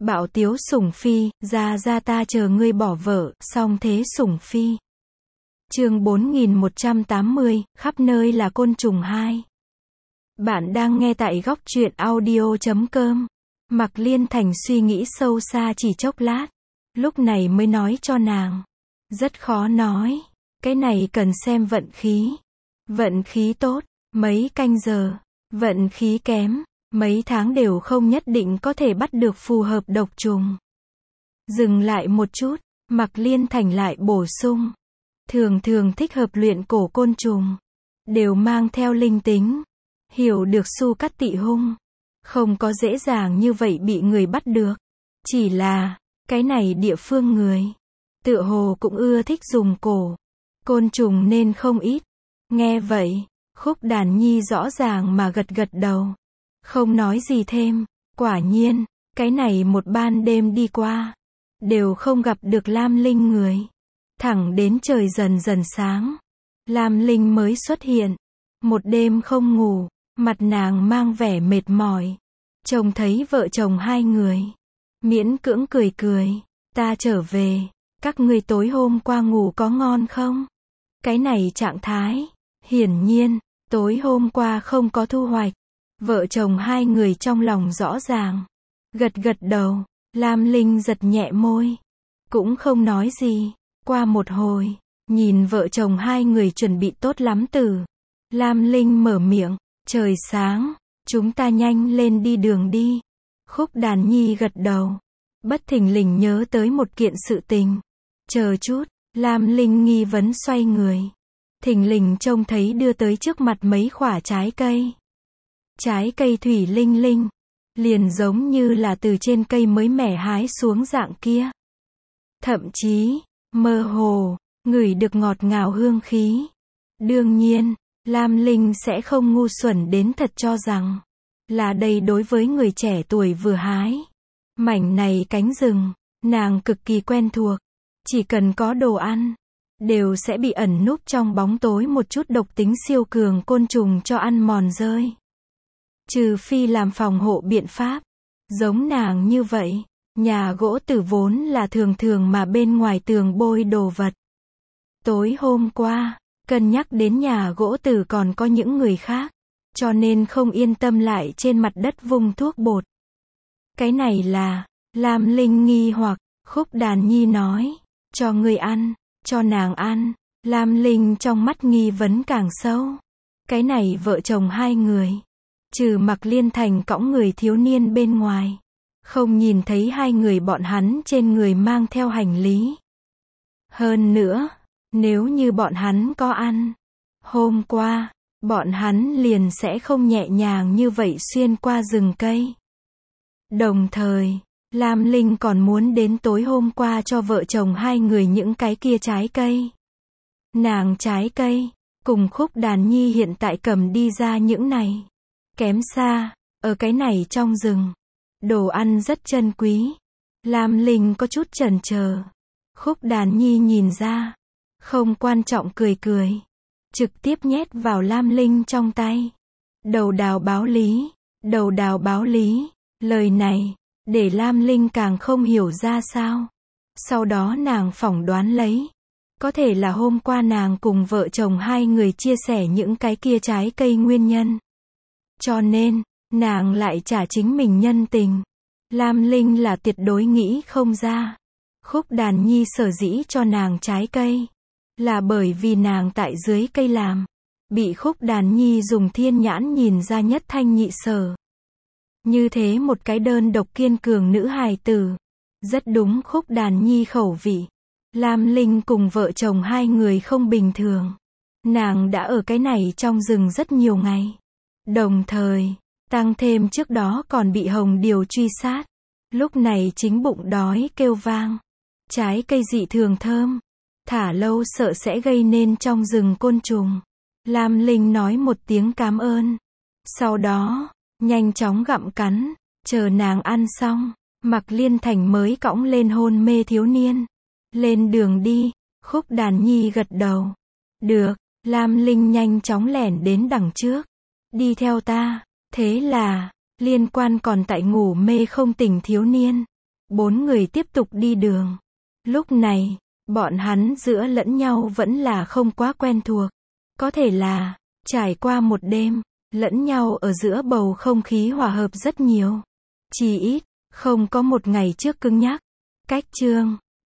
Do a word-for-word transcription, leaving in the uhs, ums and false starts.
Bạo tiếu sủng phi, ra ra ta chờ ngươi bỏ vợ, song thế sủng phi. Chương bốn nghìn một trăm tám mươi, khắp nơi là côn trùng hai. Bạn đang nghe tại góc truyện audio chấm com. Mạc Liên Thành suy nghĩ sâu xa chỉ chốc lát, lúc này mới nói cho nàng. Rất khó nói, cái này cần xem vận khí. Vận khí tốt, mấy canh giờ, vận khí kém, mấy tháng đều không nhất định có thể bắt được phù hợp độc trùng. Dừng lại một chút, Mạc Liên Thành lại bổ sung. Thường thường thích hợp luyện cổ côn trùng, đều mang theo linh tính, hiểu được su cắt tị hung. Không có dễ dàng như vậy bị người bắt được. Chỉ là, cái này địa phương người, tựa hồ cũng ưa thích dùng cổ côn trùng nên không ít. Nghe vậy, Khúc Đàn Nhi rõ ràng mà gật gật đầu, không nói gì thêm. Quả nhiên, cái này một ban đêm đi qua, đều không gặp được Lam Linh người. Thẳng đến trời dần dần sáng, Lam Linh mới xuất hiện. Một đêm không ngủ, mặt nàng mang vẻ mệt mỏi. Trông thấy vợ chồng hai người, miễn cưỡng cười cười. Ta trở về, các ngươi tối hôm qua ngủ có ngon không? Cái này trạng thái, hiển nhiên, tối hôm qua không có thu hoạch. Vợ chồng hai người trong lòng rõ ràng, gật gật đầu. Lam Linh giật nhẹ môi, cũng không nói gì. Qua một hồi, nhìn vợ chồng hai người chuẩn bị tốt lắm từ, Lam Linh mở miệng, trời sáng, chúng ta nhanh lên đi đường đi. Khúc Đàn Nhi gật đầu, bất thình lình nhớ tới một kiện sự tình. Chờ chút, Lam Linh nghi vấn xoay người, thình lình trông thấy đưa tới trước mặt mấy quả trái cây. Trái cây thủy linh linh, liền giống như là từ trên cây mới mẻ hái xuống dạng kia. Thậm chí, mơ hồ, ngửi được ngọt ngào hương khí. Đương nhiên, Lam Linh sẽ không ngu xuẩn đến thật cho rằng là đây đối với người trẻ tuổi vừa hái. Mảnh này cánh rừng, nàng cực kỳ quen thuộc. Chỉ cần có đồ ăn, đều sẽ bị ẩn núp trong bóng tối một chút độc tính siêu cường côn trùng cho ăn mòn rơi. Trừ phi làm phòng hộ biện pháp. Giống nàng như vậy, nhà gỗ tử vốn là thường thường mà bên ngoài tường bôi đồ vật. Tối hôm qua, cân nhắc đến nhà gỗ tử còn có những người khác, cho nên không yên tâm lại trên mặt đất vung thuốc bột. Cái này là, Lam Linh nghi hoặc. Khúc Đàn Nhi nói, cho người ăn, cho nàng ăn. Lam Linh trong mắt nghi vấn càng sâu. Cái này vợ chồng hai người, trừ Mạc Liên Thành cõng người thiếu niên bên ngoài, không nhìn thấy hai người bọn hắn trên người mang theo hành lý. Hơn nữa, nếu như bọn hắn có ăn, hôm qua, bọn hắn liền sẽ không nhẹ nhàng như vậy xuyên qua rừng cây. Đồng thời, Lam Linh còn muốn đến tối hôm qua cho vợ chồng hai người những cái kia trái cây. Nàng trái cây, cùng Khúc Đàn Nhi hiện tại cầm đi ra những này, kém xa, ở cái này trong rừng. Đồ ăn rất chân quý. Lam Linh có chút chần chờ. Khúc Đàn Nhi nhìn ra, không quan trọng cười cười, trực tiếp nhét vào Lam Linh trong tay. Đầu đào báo lý, đầu đào báo lý. Lời này, để Lam Linh càng không hiểu ra sao. Sau đó nàng phỏng đoán lấy, có thể là hôm qua nàng cùng vợ chồng hai người chia sẻ những cái kia trái cây nguyên nhân. Cho nên, nàng lại trả chính mình nhân tình. Lam Linh là tuyệt đối nghĩ không ra. Khúc Đàn Nhi sở dĩ cho nàng trái cây, là bởi vì nàng tại dưới cây làm, bị Khúc Đàn Nhi dùng thiên nhãn nhìn ra nhất thanh nhị sở. Như thế một cái đơn độc kiên cường nữ hài tử, rất đúng Khúc Đàn Nhi khẩu vị. Lam Linh cùng vợ chồng hai người không bình thường. Nàng đã ở cái này trong rừng rất nhiều ngày. Đồng thời, tăng thêm trước đó còn bị Hồng Điều truy sát. Lúc này chính bụng đói kêu vang. Trái cây dị thường thơm, thả lâu sợ sẽ gây nên trong rừng côn trùng. Lam Linh nói một tiếng cảm ơn. Sau đó, nhanh chóng gặm cắn, chờ nàng ăn xong, Mạc Liên Thành mới cõng lên hôn mê thiếu niên. Lên đường đi. Khúc Đàn Nhi gật đầu. Được. Lam Linh nhanh chóng lẻn đến đằng trước. Đi theo ta. Thế là, liên quan còn tại ngủ mê không tỉnh thiếu niên, Bốn người tiếp tục đi đường. Lúc này, bọn hắn giữa lẫn nhau vẫn là không quá quen thuộc. Có thể là, trải qua một đêm, lẫn nhau ở giữa bầu không khí hòa hợp rất nhiều. Chỉ ít, không có một ngày trước cứng nhắc. Cách chương